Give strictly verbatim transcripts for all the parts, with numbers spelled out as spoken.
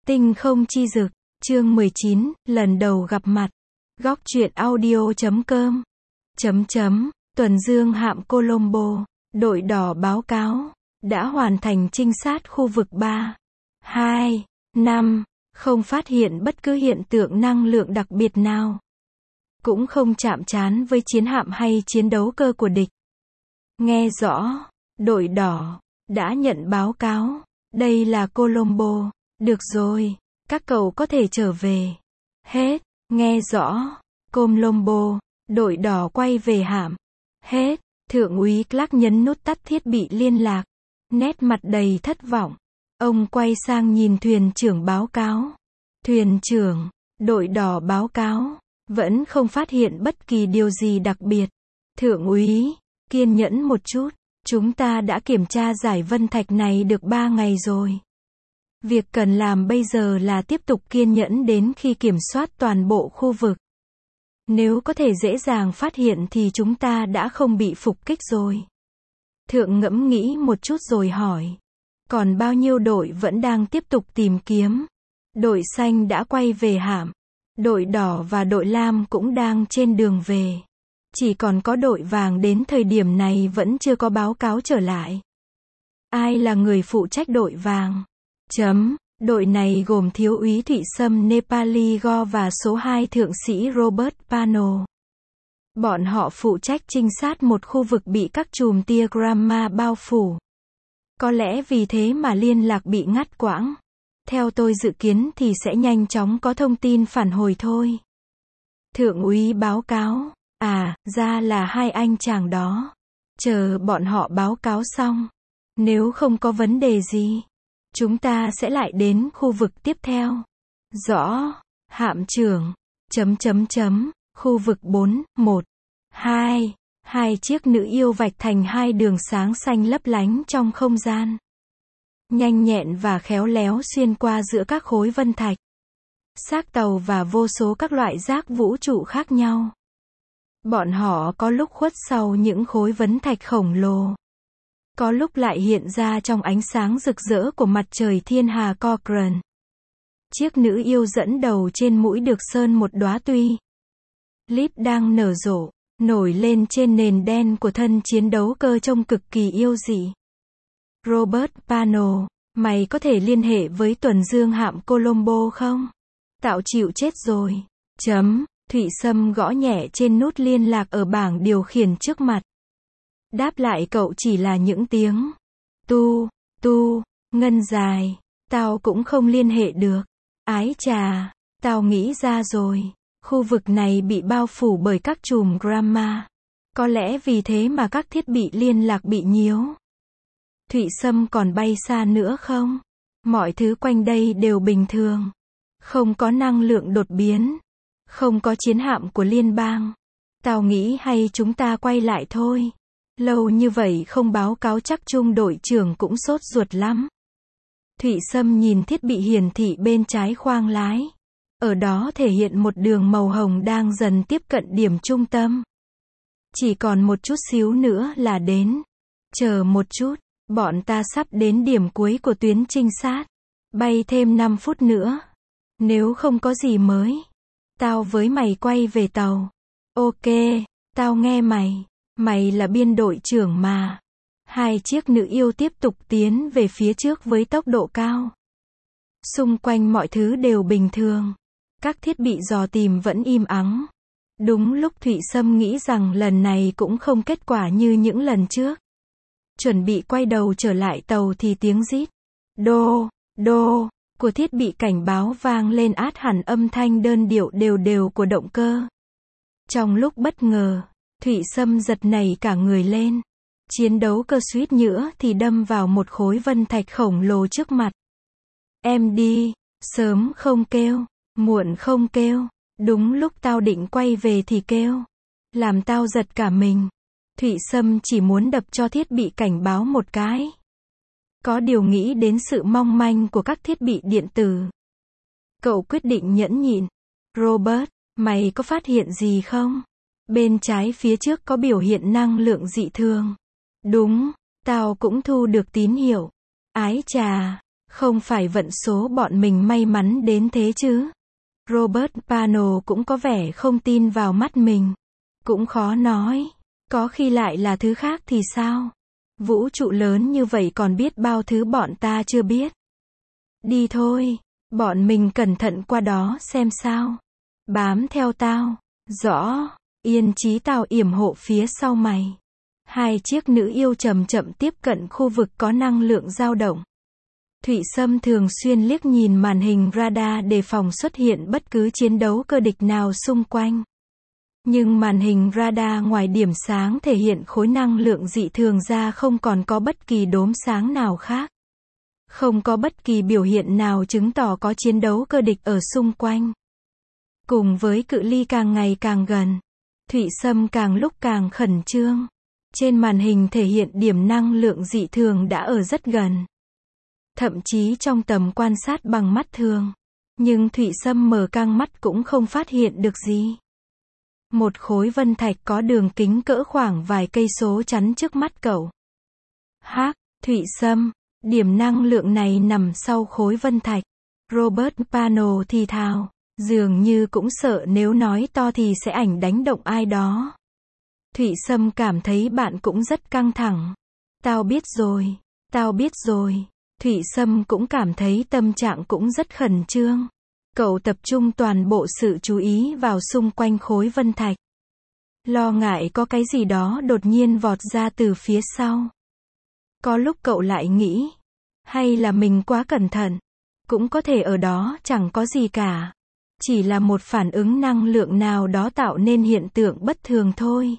Tinh không chi dực, chương mười chín, lần đầu gặp mặt. Góc truyện audio chấm com. Chấm chấm, tuần dương hạm Colombo, đội đỏ báo cáo, đã hoàn thành trinh sát khu vực ba, hai, năm, không phát hiện bất cứ hiện tượng năng lượng đặc biệt nào. Cũng không chạm trán với chiến hạm hay chiến đấu cơ của địch. Nghe rõ, đội đỏ, đã nhận báo cáo, đây là Colombo. Được rồi, các cậu có thể trở về. Hết, nghe rõ. Colombo, đội đỏ quay về hạm. Hết, thượng úy Clark nhấn nút tắt thiết bị liên lạc. Nét mặt đầy thất vọng. Ông quay sang nhìn thuyền trưởng báo cáo. Thuyền trưởng, đội đỏ báo cáo, vẫn không phát hiện bất kỳ điều gì đặc biệt. Thượng úy, kiên nhẫn một chút, chúng ta đã kiểm tra giải vân thạch này được ba ngày rồi. Việc cần làm bây giờ là tiếp tục kiên nhẫn đến khi kiểm soát toàn bộ khu vực. Nếu có thể dễ dàng phát hiện thì chúng ta đã không bị phục kích rồi. Thượng ngẫm nghĩ một chút rồi hỏi. Còn bao nhiêu đội vẫn đang tiếp tục tìm kiếm? Đội xanh đã quay về hạm. Đội đỏ và đội lam cũng đang trên đường về. Chỉ còn có đội vàng đến thời điểm này vẫn chưa có báo cáo trở lại. Ai là người phụ trách đội vàng? Chấm, đội này gồm thiếu úy Thụy Sâm Nepali Go và số hai thượng sĩ Robert Pano. Bọn họ phụ trách trinh sát một khu vực bị các chùm tia gamma bao phủ. Có lẽ vì thế mà liên lạc bị ngắt quãng. Theo tôi dự kiến thì sẽ nhanh chóng có thông tin phản hồi thôi. Thượng úy báo cáo, à, ra là hai anh chàng đó. Chờ bọn họ báo cáo xong. Nếu không có vấn đề gì, chúng ta sẽ lại đến khu vực tiếp theo. Rõ, hạm trưởng, chấm chấm chấm, khu vực bốn, một, hai, hai chiếc nữ yêu vạch thành hai đường sáng xanh lấp lánh trong không gian. Nhanh nhẹn và khéo léo xuyên qua giữa các khối vân thạch. Xác tàu và vô số các loại rác vũ trụ khác nhau. Bọn họ có lúc khuất sau những khối vấn thạch khổng lồ. Có lúc lại hiện ra trong ánh sáng rực rỡ của mặt trời thiên hà Cochrane. Chiếc nữ yêu dẫn đầu trên mũi được sơn một đóa tuy líp đang nở rộ, nổi lên trên nền đen của thân chiến đấu cơ trông cực kỳ yêu dị. Robert Pano, mày có thể liên hệ với tuần dương hạm Colombo không? Tạo chịu chết rồi. Chấm, Thụy Sâm gõ nhẹ trên nút liên lạc ở bảng điều khiển trước mặt. Đáp lại cậu chỉ là những tiếng tu, tu, ngân dài. Tao cũng không liên hệ được. Ái chà, tao nghĩ ra rồi. Khu vực này bị bao phủ bởi các chùm gamma. Có lẽ vì thế mà các thiết bị liên lạc bị nhiễu. Thụy Sâm còn bay xa nữa không? Mọi thứ quanh đây đều bình thường. Không có năng lượng đột biến. Không có chiến hạm của liên bang. Tao nghĩ hay chúng ta quay lại thôi. Lâu như vậy không báo cáo chắc trung đội trưởng cũng sốt ruột lắm. Thụy Sâm nhìn thiết bị hiển thị bên trái khoang lái. Ở đó thể hiện một đường màu hồng đang dần tiếp cận điểm trung tâm. Chỉ còn một chút xíu nữa là đến. Chờ một chút, bọn ta sắp đến điểm cuối của tuyến trinh sát. Bay thêm năm phút nữa. Nếu không có gì mới, tao với mày quay về tàu. Ok, tao nghe mày. Mày là biên đội trưởng mà. Hai chiếc nữ yêu tiếp tục tiến về phía trước với tốc độ cao. Xung quanh mọi thứ đều bình thường. Các thiết bị dò tìm vẫn im ắng. Đúng lúc Thụy Sâm nghĩ rằng lần này cũng không kết quả như những lần trước. Chuẩn bị quay đầu trở lại tàu thì tiếng rít đô, đô của thiết bị cảnh báo vang lên át hẳn âm thanh đơn điệu đều đều của động cơ. Trong lúc bất ngờ, Thụy Sâm giật nảy cả người lên. Chiến đấu cơ suýt nữa thì đâm vào một khối vân thạch khổng lồ trước mặt. Em đi, sớm không kêu, muộn không kêu, đúng lúc tao định quay về thì kêu. Làm tao giật cả mình. Thụy Sâm chỉ muốn đập cho thiết bị cảnh báo một cái. Có điều nghĩ đến sự mong manh của các thiết bị điện tử. Cậu quyết định nhẫn nhịn. Robert, mày có phát hiện gì không? Bên trái phía trước có biểu hiện năng lượng dị thường. Đúng, tao cũng thu được tín hiệu. Ái chà, Không phải vận số bọn mình may mắn đến thế chứ. Robert Pano cũng có vẻ không tin vào mắt mình. Cũng khó nói. Có khi lại là thứ khác thì sao? Vũ trụ lớn như vậy còn biết bao thứ bọn ta chưa biết. Đi thôi. Bọn mình cẩn thận qua đó xem sao. Bám theo tao. Rõ. Yên chí tao yểm hộ phía sau mày. Hai chiếc nữ yêu chậm chậm tiếp cận khu vực có năng lượng dao động. Thụy Sâm thường xuyên liếc nhìn màn hình radar đề phòng xuất hiện bất cứ chiến đấu cơ địch nào xung quanh. Nhưng màn hình radar ngoài điểm sáng thể hiện khối năng lượng dị thường ra không còn có bất kỳ đốm sáng nào khác. Không có bất kỳ biểu hiện nào chứng tỏ có chiến đấu cơ địch ở xung quanh. Cùng với cự ly càng ngày càng gần, Thụy Sâm càng lúc càng khẩn trương. Trên màn hình thể hiện điểm năng lượng dị thường đã ở rất gần. Thậm chí trong tầm quan sát bằng mắt thường. Nhưng Thụy Sâm mở căng mắt cũng không phát hiện được gì. Một khối vân thạch có đường kính cỡ khoảng vài cây số chắn trước mắt cậu. Hác, Thụy Sâm, điểm năng lượng này nằm sau khối vân thạch. Robert Pano thì thào, dường như cũng sợ nếu nói to thì sẽ ảnh đánh động ai đó. Thụy Sâm cảm thấy bạn cũng rất căng thẳng. Tao biết rồi, tao biết rồi. Thụy Sâm cũng cảm thấy tâm trạng cũng rất khẩn trương. Cậu tập trung toàn bộ sự chú ý vào xung quanh khối vân thạch. Lo ngại có cái gì đó đột nhiên vọt ra từ phía sau. Có lúc cậu lại nghĩ, hay là mình quá cẩn thận. Cũng có thể ở đó chẳng có gì cả. Chỉ là một phản ứng năng lượng nào đó tạo nên hiện tượng bất thường thôi.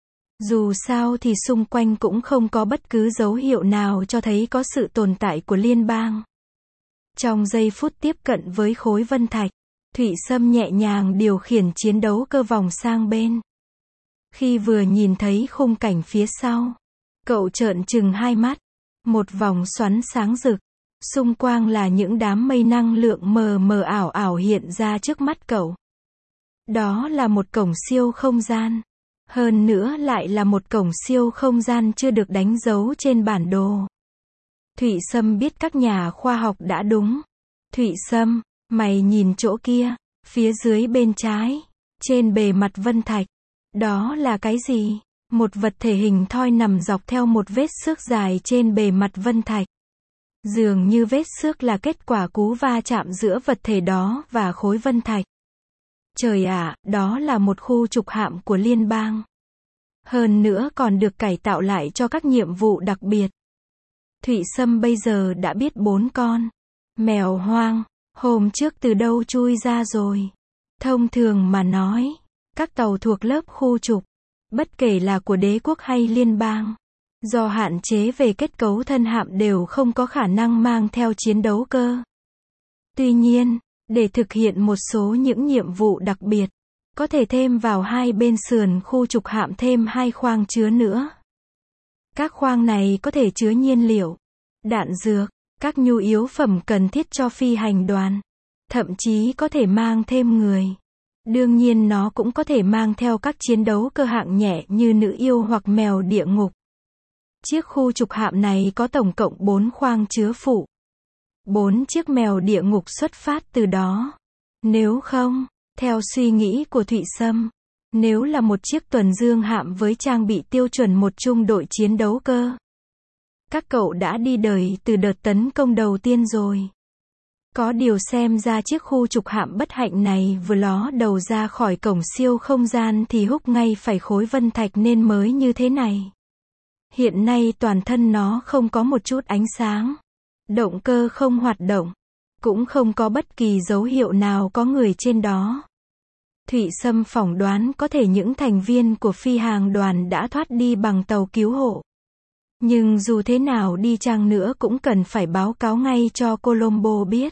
Dù sao thì xung quanh cũng không có bất cứ dấu hiệu nào cho thấy có sự tồn tại của liên bang. Trong giây phút tiếp cận với khối vân thạch, Thụy Sâm nhẹ nhàng điều khiển chiến đấu cơ vòng sang bên. Khi vừa nhìn thấy khung cảnh phía sau, cậu trợn trừng hai mắt. Một vòng xoắn sáng rực. Xung quanh là những đám mây năng lượng mờ mờ ảo ảo hiện ra trước mắt cậu. Đó là một cổng siêu không gian. Hơn nữa lại là một cổng siêu không gian chưa được đánh dấu trên bản đồ. Thụy Sâm biết các nhà khoa học đã đúng. Thụy Sâm, mày nhìn chỗ kia, phía dưới bên trái, trên bề mặt vân thạch. Đó là cái gì? Một vật thể hình thoi nằm dọc theo một vết xước dài trên bề mặt vân thạch. Dường như vết xước là kết quả cú va chạm giữa vật thể đó và khối vân thạch. Trời ạ, đó là một khu trục hạm của liên bang. Hơn nữa còn được cải tạo lại cho các nhiệm vụ đặc biệt. Thụy Sâm bây giờ đã biết bốn con mèo hoang, hôm trước từ đâu chui ra rồi. Thông thường mà nói, các tàu thuộc lớp khu trục, bất kể là của đế quốc hay liên bang, do hạn chế về kết cấu thân hạm đều không có khả năng mang theo chiến đấu cơ. Tuy nhiên, để thực hiện một số những nhiệm vụ đặc biệt, có thể thêm vào hai bên sườn khu trục hạm thêm hai khoang chứa nữa. Các khoang này có thể chứa nhiên liệu, đạn dược, các nhu yếu phẩm cần thiết cho phi hành đoàn. Thậm chí có thể mang thêm người. Đương nhiên nó cũng có thể mang theo các chiến đấu cơ hạng nhẹ như nữ yêu hoặc mèo địa ngục. Chiếc khu trục hạm này có tổng cộng bốn khoang chứa phụ. Bốn chiếc mèo địa ngục xuất phát từ đó. Nếu không, theo suy nghĩ của Thụy Sâm, nếu là một chiếc tuần dương hạm với trang bị tiêu chuẩn một trung đội chiến đấu cơ, các cậu đã đi đời từ đợt tấn công đầu tiên rồi. Có điều xem ra chiếc khu trục hạm bất hạnh này vừa ló đầu ra khỏi cổng siêu không gian thì húc ngay phải khối vân thạch nên mới như thế này. Hiện nay toàn thân nó không có một chút ánh sáng. Động cơ không hoạt động. Cũng không có bất kỳ dấu hiệu nào có người trên đó. Thụy Sâm phỏng đoán có thể những thành viên của phi hành đoàn đã thoát đi bằng tàu cứu hộ. Nhưng dù thế nào đi chăng nữa cũng cần phải báo cáo ngay cho Colombo biết.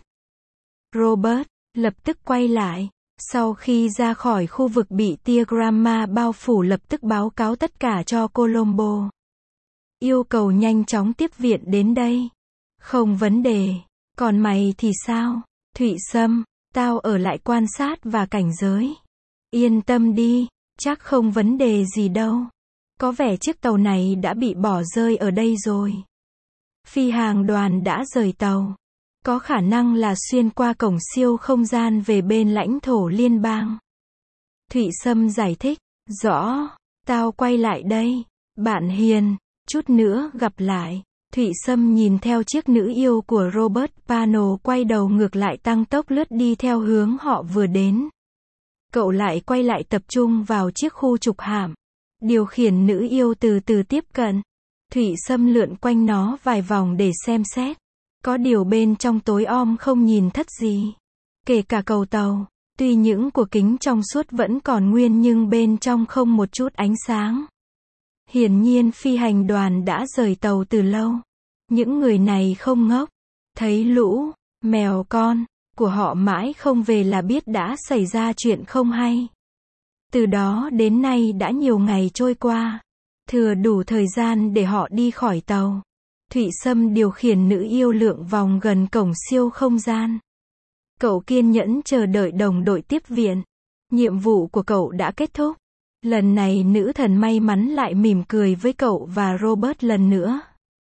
Robert lập tức quay lại. Sau khi ra khỏi khu vực bị tia gamma bao phủ lập tức báo cáo tất cả cho Colombo. Yêu cầu nhanh chóng tiếp viện đến đây. Không vấn đề. Còn mày thì sao? Thụy Sâm, tao ở lại quan sát và cảnh giới. Yên tâm đi, chắc không vấn đề gì đâu. Có vẻ chiếc tàu này đã bị bỏ rơi ở đây rồi. Phi hành đoàn đã rời tàu. Có khả năng là xuyên qua cổng siêu không gian về bên lãnh thổ liên bang. Thụy Sâm giải thích, rõ, tao quay lại đây. Bạn hiền, chút nữa gặp lại. Thụy Sâm nhìn theo chiếc nữ yêu của Robert Pano quay đầu ngược lại tăng tốc lướt đi theo hướng họ vừa đến. Cậu lại quay lại tập trung vào chiếc khu trục hạm. Điều khiển nữ yêu từ từ tiếp cận. Thụy Sâm lượn quanh nó vài vòng để xem xét. Có điều bên trong tối om không nhìn thất gì. Kể cả cầu tàu. Tuy những của kính trong suốt vẫn còn nguyên nhưng bên trong không một chút ánh sáng. Hiển nhiên phi hành đoàn đã rời tàu từ lâu. Những người này không ngốc. Thấy lũ, mèo con, của họ mãi không về là biết đã xảy ra chuyện không hay. Từ đó đến nay đã nhiều ngày trôi qua. Thừa đủ thời gian để họ đi khỏi tàu. Thụy Sâm điều khiển nữ yêu lượn vòng gần cổng siêu không gian. Cậu kiên nhẫn chờ đợi đồng đội tiếp viện. Nhiệm vụ của cậu đã kết thúc. Lần này nữ thần may mắn lại mỉm cười với cậu và Robert lần nữa.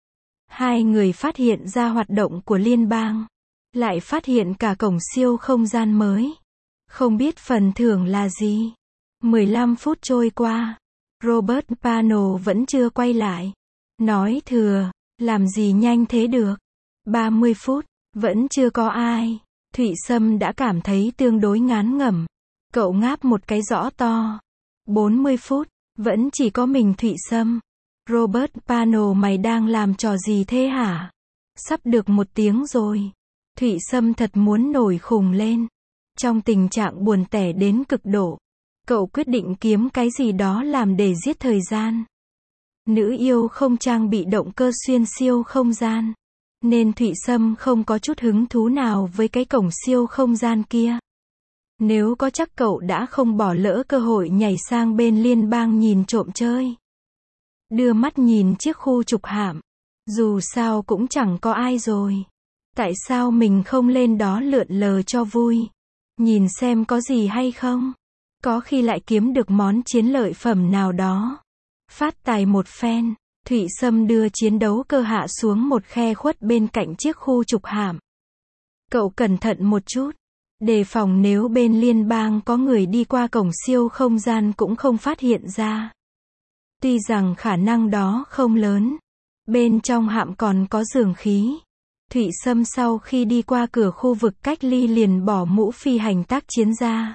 Hai người phát hiện ra hoạt động của liên bang. Lại phát hiện cả cổng siêu không gian mới. Không biết phần thưởng là gì. mười lăm phút trôi qua. Robert Pano vẫn chưa quay lại. Nói thừa, làm gì nhanh thế được. ba mươi phút, vẫn chưa có ai. Thụy Sâm đã cảm thấy tương đối ngán ngẩm. Cậu ngáp một cái rõ to. bốn mươi phút, vẫn chỉ có mình Thụy Sâm. Robert Pano, mày đang làm trò gì thế hả? Sắp được một tiếng rồi. Thụy Sâm thật muốn nổi khùng lên. Trong tình trạng buồn tẻ đến cực độ, cậu quyết định kiếm cái gì đó làm để giết thời gian. Nữ yêu không trang bị động cơ xuyên siêu không gian, nên Thụy Sâm không có chút hứng thú nào với cái cổng siêu không gian kia. Nếu có chắc cậu đã không bỏ lỡ cơ hội nhảy sang bên liên bang nhìn trộm chơi. Đưa mắt nhìn chiếc khu trục hạm. Dù sao cũng chẳng có ai rồi. Tại sao mình không lên đó lượn lờ cho vui? Nhìn xem có gì hay không? Có khi lại kiếm được món chiến lợi phẩm nào đó. Phát tài một phen. Thụy Sâm đưa chiến đấu cơ hạ xuống một khe khuất bên cạnh chiếc khu trục hạm. Cậu cẩn thận một chút. Đề phòng nếu bên liên bang có người đi qua cổng siêu không gian cũng không phát hiện ra. Tuy rằng khả năng đó không lớn. Bên trong hạm còn có giường khí. Thụy Sâm sau khi đi qua cửa khu vực cách ly liền bỏ mũ phi hành tác chiến ra.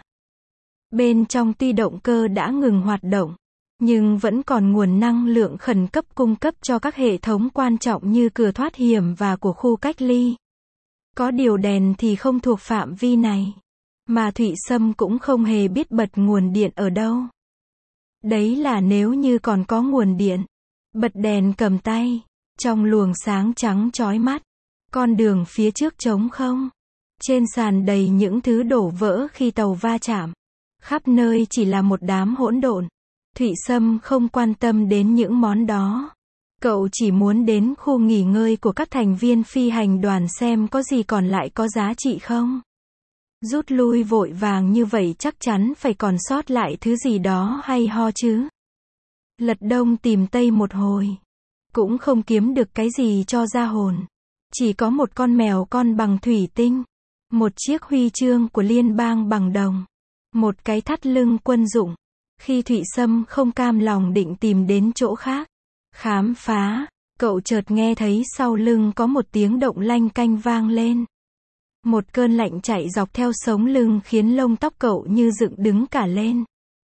Bên trong tuy động cơ đã ngừng hoạt động, nhưng vẫn còn nguồn năng lượng khẩn cấp cung cấp cho các hệ thống quan trọng như cửa thoát hiểm và của khu cách ly. Có điều đèn thì không thuộc phạm vi này. Mà Thụy Sâm cũng không hề biết bật nguồn điện ở đâu. Đấy là nếu như còn có nguồn điện. Bật đèn cầm tay. Trong luồng sáng trắng chói mắt. Con đường phía trước trống không. Trên sàn đầy những thứ đổ vỡ khi tàu va chạm. Khắp nơi chỉ là một đám hỗn độn. Thụy Sâm không quan tâm đến những món đó. Cậu chỉ muốn đến khu nghỉ ngơi của các thành viên phi hành đoàn xem có gì còn lại có giá trị không. Rút lui vội vàng như vậy chắc chắn phải còn sót lại thứ gì đó hay ho chứ. Lật đông tìm tây một hồi. Cũng không kiếm được cái gì cho ra hồn. Chỉ có một con mèo con bằng thủy tinh. Một chiếc huy chương của liên bang bằng đồng. Một cái thắt lưng quân dụng. Khi Thụy Sâm không cam lòng định tìm đến chỗ khác. Khám phá, cậu chợt nghe thấy sau lưng có một tiếng động lanh canh vang lên. Một cơn lạnh chạy dọc theo sống lưng khiến lông tóc cậu như dựng đứng cả lên.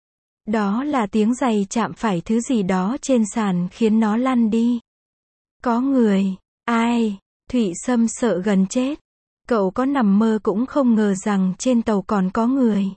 Đó là tiếng giày chạm phải thứ gì đó trên sàn khiến nó lăn đi. Có người. Ai? Thụy Sâm sợ gần chết. Cậu có nằm mơ cũng không ngờ rằng trên tàu còn có người.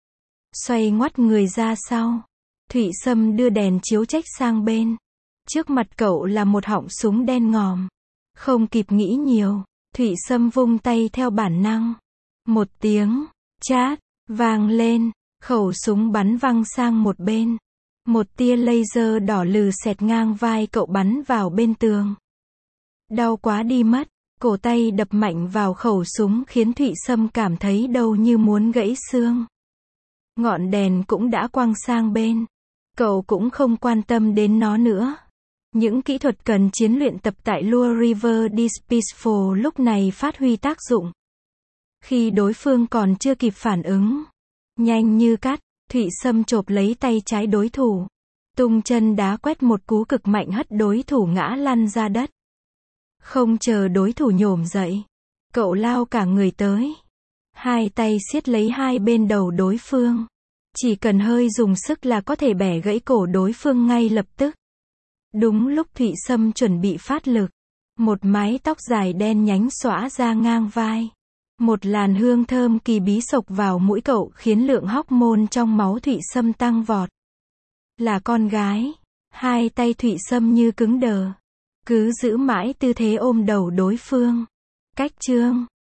Xoay ngoắt người ra sau. Thụy Sâm đưa đèn chiếu chếch sang bên. Trước mặt cậu là một họng súng đen ngòm. Không kịp nghĩ nhiều, Thụy Sâm vung tay theo bản năng. Một tiếng chát vang lên, khẩu súng bắn văng sang một bên. Một tia laser đỏ lừ xẹt ngang vai cậu bắn vào bên tường. Đau quá đi mất, cổ tay đập mạnh vào khẩu súng khiến Thụy Sâm cảm thấy đầu như muốn gãy xương. Ngọn đèn cũng đã quăng sang bên. Cậu cũng không quan tâm đến nó nữa. Những kỹ thuật cần chiến luyện tập tại Lure River Dispeaceful lúc này phát huy tác dụng. Khi đối phương còn chưa kịp phản ứng, nhanh như cắt, Thụy Sâm chộp lấy tay trái đối thủ, tung chân đá quét một cú cực mạnh hất đối thủ ngã lăn ra đất. Không chờ đối thủ nhổm dậy, cậu lao cả người tới, hai tay siết lấy hai bên đầu đối phương. Chỉ cần hơi dùng sức là có thể bẻ gãy cổ đối phương ngay lập tức. Đúng lúc Thụy Sâm chuẩn bị phát lực, một mái tóc dài đen nhánh xõa ra ngang vai. Một làn hương thơm kỳ bí xộc vào mũi cậu khiến lượng hormone trong máu Thụy Sâm tăng vọt. Là con gái. Hai tay Thụy Sâm như cứng đờ. Cứ giữ mãi tư thế ôm đầu đối phương. Cách chương